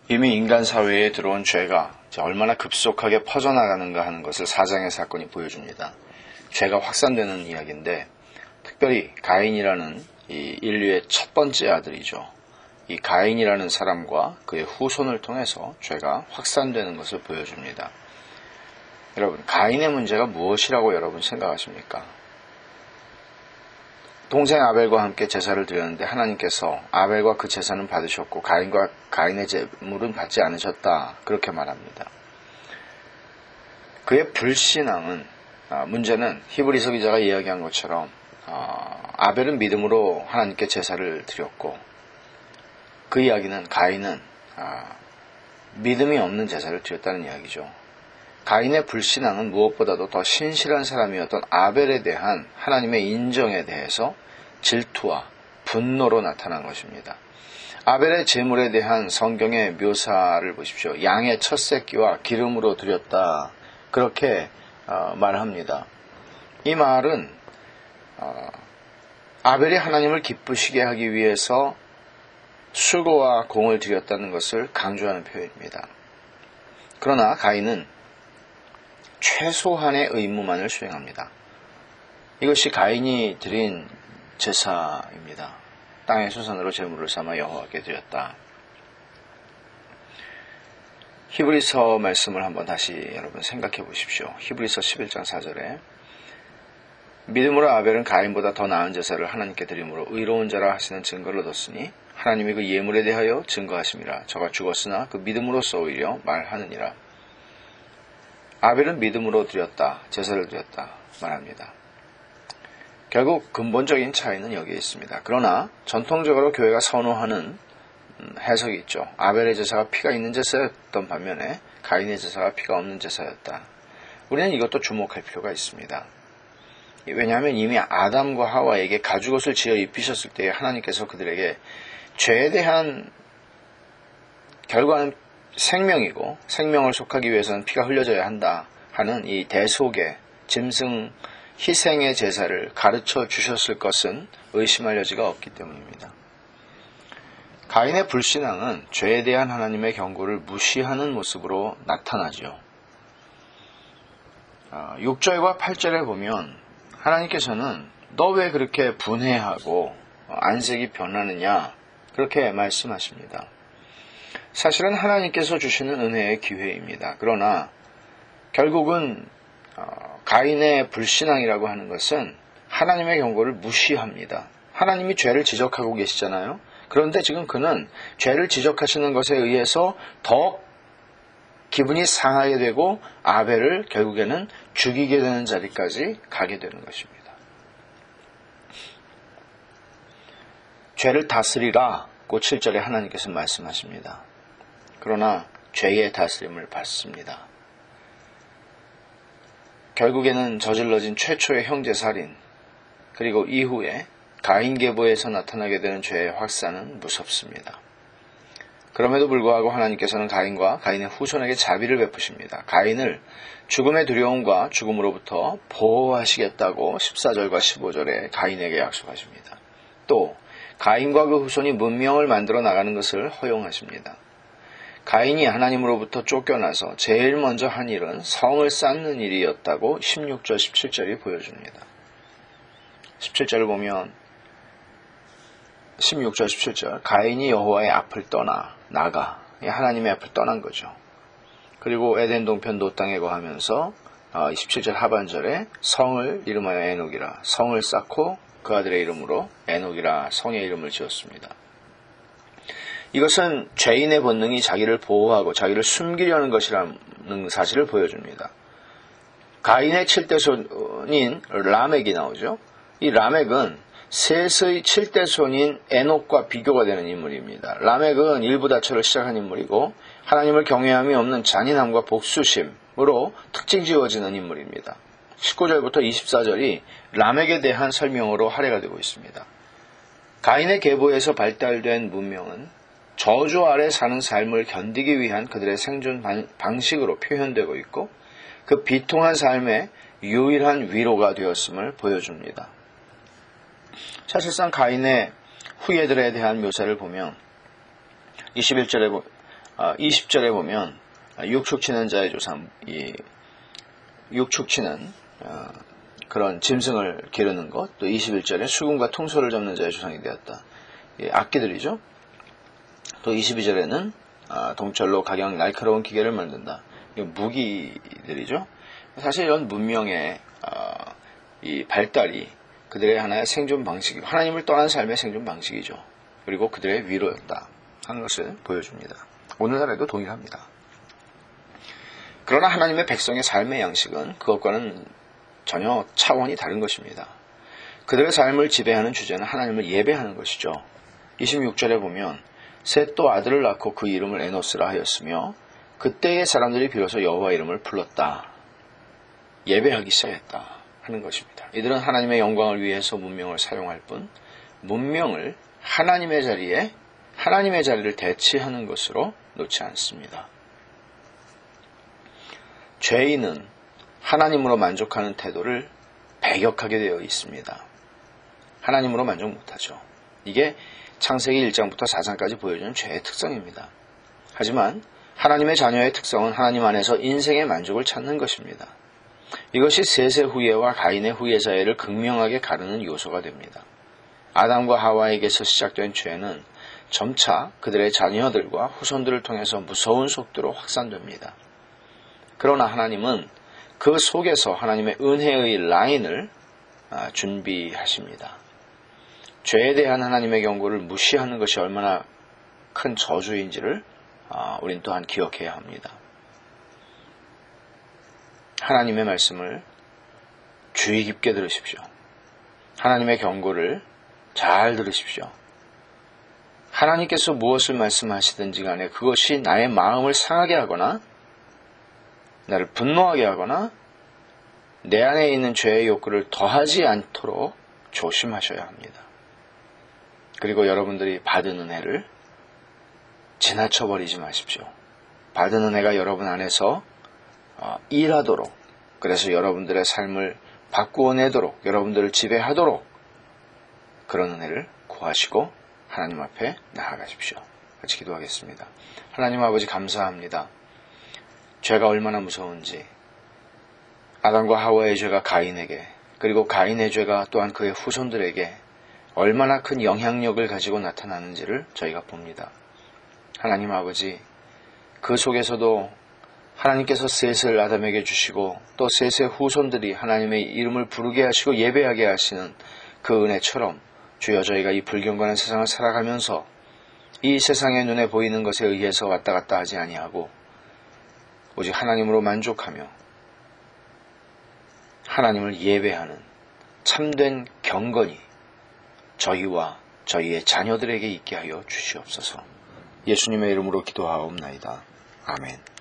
이미 인간 사회에 들어온 죄가 얼마나 급속하게 퍼져나가는가 하는 것을 사장의 사건이 보여줍니다. 죄가 확산되는 이야기인데 특별히 가인이라는 이 인류의 첫 번째 아들이죠. 이 가인이라는 사람과 그의 후손을 통해서 죄가 확산되는 것을 보여줍니다. 여러분, 가인의 문제가 무엇이라고 여러분 생각하십니까? 동생 아벨과 함께 제사를 드렸는데 하나님께서 아벨과 그 제사는 받으셨고 가인과 가인의 제물은 받지 않으셨다. 그렇게 말합니다. 그의 불신앙은 문제는 히브리서 기자가 이야기한 것처럼 아벨은 믿음으로 하나님께 제사를 드렸고 그 이야기는 가인은 믿음이 없는 제사를 드렸다는 이야기죠. 가인의 불신앙은 무엇보다도 더 신실한 사람이었던 아벨에 대한 하나님의 인정에 대해서 질투와 분노로 나타난 것입니다. 아벨의 제물에 대한 성경의 묘사를 보십시오. 양의 첫 새끼와 기름으로 드렸다. 그렇게 말합니다. 이 말은 아벨이 하나님을 기쁘시게 하기 위해서 수고와 공을 들였다는 것을 강조하는 표현입니다. 그러나 가인은 최소한의 의무만을 수행합니다. 이것이 가인이 드린 제사입니다. 땅의 수산으로 제물을 삼아 여호와께 드렸다. 히브리서 말씀을 한번 다시 여러분 생각해 보십시오. 히브리서 11장 4절에 믿음으로 아벨은 가인보다 더 나은 제사를 하나님께 드림으로 의로운 자라 하시는 증거를 얻었으니 하나님이 그 예물에 대하여 증거하심이라. 저가 죽었으나 그 믿음으로써 오히려 말하느니라. 아벨은 믿음으로 드렸다. 제사를 드렸다. 말합니다. 결국 근본적인 차이는 여기에 있습니다. 그러나 전통적으로 교회가 선호하는 해석이 있죠. 아벨의 제사가 피가 있는 제사였던 반면에 가인의 제사가 피가 없는 제사였다. 우리는 이것도 주목할 필요가 있습니다. 왜냐하면 이미 아담과 하와에게 가죽옷을 지어 입히셨을 때 하나님께서 그들에게 죄에 대한 결과는 생명이고 생명을 속하기 위해서는 피가 흘려져야 한다 하는 이 대속의 짐승 희생의 제사를 가르쳐 주셨을 것은 의심할 여지가 없기 때문입니다. 가인의 불신앙은 죄에 대한 하나님의 경고를 무시하는 모습으로 나타나죠. 6절과 8절에 보면 하나님께서는 너 왜 그렇게 분해하고 안색이 변하느냐 그렇게 말씀하십니다. 사실은 하나님께서 주시는 은혜의 기회입니다. 그러나 결국은 가인의 불신앙이라고 하는 것은 하나님의 경고를 무시합니다. 하나님이 죄를 지적하고 계시잖아요. 그런데 지금 그는 죄를 지적하시는 것에 의해서 더 기분이 상하게 되고 아벨을 결국에는 죽이게 되는 자리까지 가게 되는 것입니다. 죄를 다스리라고 7절에 하나님께서 말씀하십니다. 그러나 죄의 다스림을 받습니다. 결국에는 저질러진 최초의 형제살인 그리고 이후에 가인 계보에서 나타나게 되는 죄의 확산은 무섭습니다. 그럼에도 불구하고 하나님께서는 가인과 가인의 후손에게 자비를 베푸십니다. 가인을 죽음의 두려움과 죽음으로부터 보호하시겠다고 14절과 15절에 가인에게 약속하십니다. 또 가인과 그 후손이 문명을 만들어 나가는 것을 허용하십니다. 가인이 하나님으로부터 쫓겨나서 제일 먼저 한 일은 성을 쌓는 일이었다고 16절, 17절이 보여줍니다. 17절을 보면 16절, 17절 가인이 여호와의 앞을 나가 하나님의 앞을 떠난 거죠. 그리고 에덴 동편 노 땅에 거하면서 17절 하반절에 성을 이름하여 에녹이라 성을 쌓고 그 아들의 이름으로 에녹이라 성의 이름을 지었습니다. 이것은 죄인의 본능이 자기를 보호하고 자기를 숨기려는 것이라는 사실을 보여줍니다. 가인의 7대손인 라멕이 나오죠. 이 라멕은 셋의 7대손인 에녹과 비교가 되는 인물입니다. 라멕은 일부다처를 시작한 인물이고 하나님을 경외함이 없는 잔인함과 복수심으로 특징 지어지는 인물입니다. 19절부터 24절이 라멕에 대한 설명으로 할애가 되고 있습니다. 가인의 계보에서 발달된 문명은 저주 아래 사는 삶을 견디기 위한 그들의 생존 방식으로 표현되고 있고 그 비통한 삶의 유일한 위로가 되었음을 보여줍니다. 사실상 가인의 후예들에 대한 묘사를 보면 21절에 20절에 보면 육축치는 자의 조상, 육축치는 그런 짐승을 기르는 것, 또 21절에 수금과 통소를 잡는 자의 조상이 되었다. 악기들이죠. 또 22절에는 동철로 각양 날카로운 기계를 만든다. 무기들이죠. 사실 이런 문명의 이 발달이 그들의 하나의 생존 방식이고 하나님을 떠난 삶의 생존 방식이죠. 그리고 그들의 위로였다 하는 것을 보여줍니다. 오늘날에도 동일합니다. 그러나 하나님의 백성의 삶의 양식은 그것과는 전혀 차원이 다른 것입니다. 그들의 삶을 지배하는 주제는 하나님을 예배하는 것이죠. 26절에 보면 셋도 아들을 낳고 그 이름을 에노스라 하였으며 그때의 사람들이 비로소 여호와 이름을 불렀다. 예배하기 시작했다 하는 것입니다. 이들은 하나님의 영광을 위해서 문명을 사용할 뿐 문명을 하나님의 자리를 대체하는 것으로 놓지 않습니다. 죄인은 하나님으로 만족하는 태도를 배격하게 되어 있습니다. 하나님으로 만족 못하죠. 이게 창세기 1장부터 4장까지 보여주는 죄의 특성입니다. 하지만 하나님의 자녀의 특성은 하나님 안에서 인생의 만족을 찾는 것입니다. 이것이 셋의 후예와 가인의 후예 사이를 극명하게 가르는 요소가 됩니다. 아담과 하와에게서 시작된 죄는 점차 그들의 자녀들과 후손들을 통해서 무서운 속도로 확산됩니다. 그러나 하나님은 그 속에서 하나님의 은혜의 라인을 준비하십니다. 죄에 대한 하나님의 경고를 무시하는 것이 얼마나 큰 저주인지를 우린 또한 기억해야 합니다. 하나님의 말씀을 주의 깊게 들으십시오. 하나님의 경고를 잘 들으십시오. 하나님께서 무엇을 말씀하시든지 간에 그것이 나의 마음을 상하게 하거나 나를 분노하게 하거나 내 안에 있는 죄의 욕구를 더하지 않도록 조심하셔야 합니다. 그리고 여러분들이 받은 은혜를 지나쳐버리지 마십시오. 받은 은혜가 여러분 안에서 일하도록, 그래서 여러분들의 삶을 바꾸어내도록, 여러분들을 지배하도록 그런 은혜를 구하시고 하나님 앞에 나아가십시오. 같이 기도하겠습니다. 하나님 아버지 감사합니다. 죄가 얼마나 무서운지, 아담과 하와의 죄가 가인에게, 그리고 가인의 죄가 또한 그의 후손들에게 얼마나 큰 영향력을 가지고 나타나는지를 저희가 봅니다. 하나님 아버지, 그 속에서도 하나님께서 셋을 아담에게 주시고 또 셋의 후손들이 하나님의 이름을 부르게 하시고 예배하게 하시는 그 은혜처럼 주여 저희가 이 불경건한 세상을 살아가면서 이 세상의 눈에 보이는 것에 의해서 왔다 갔다 하지 아니하고 오직 하나님으로 만족하며 하나님을 예배하는 참된 경건이 저희와 저희의 자녀들에게 있게 하여 주시옵소서. 예수님의 이름으로 기도하옵나이다. 아멘.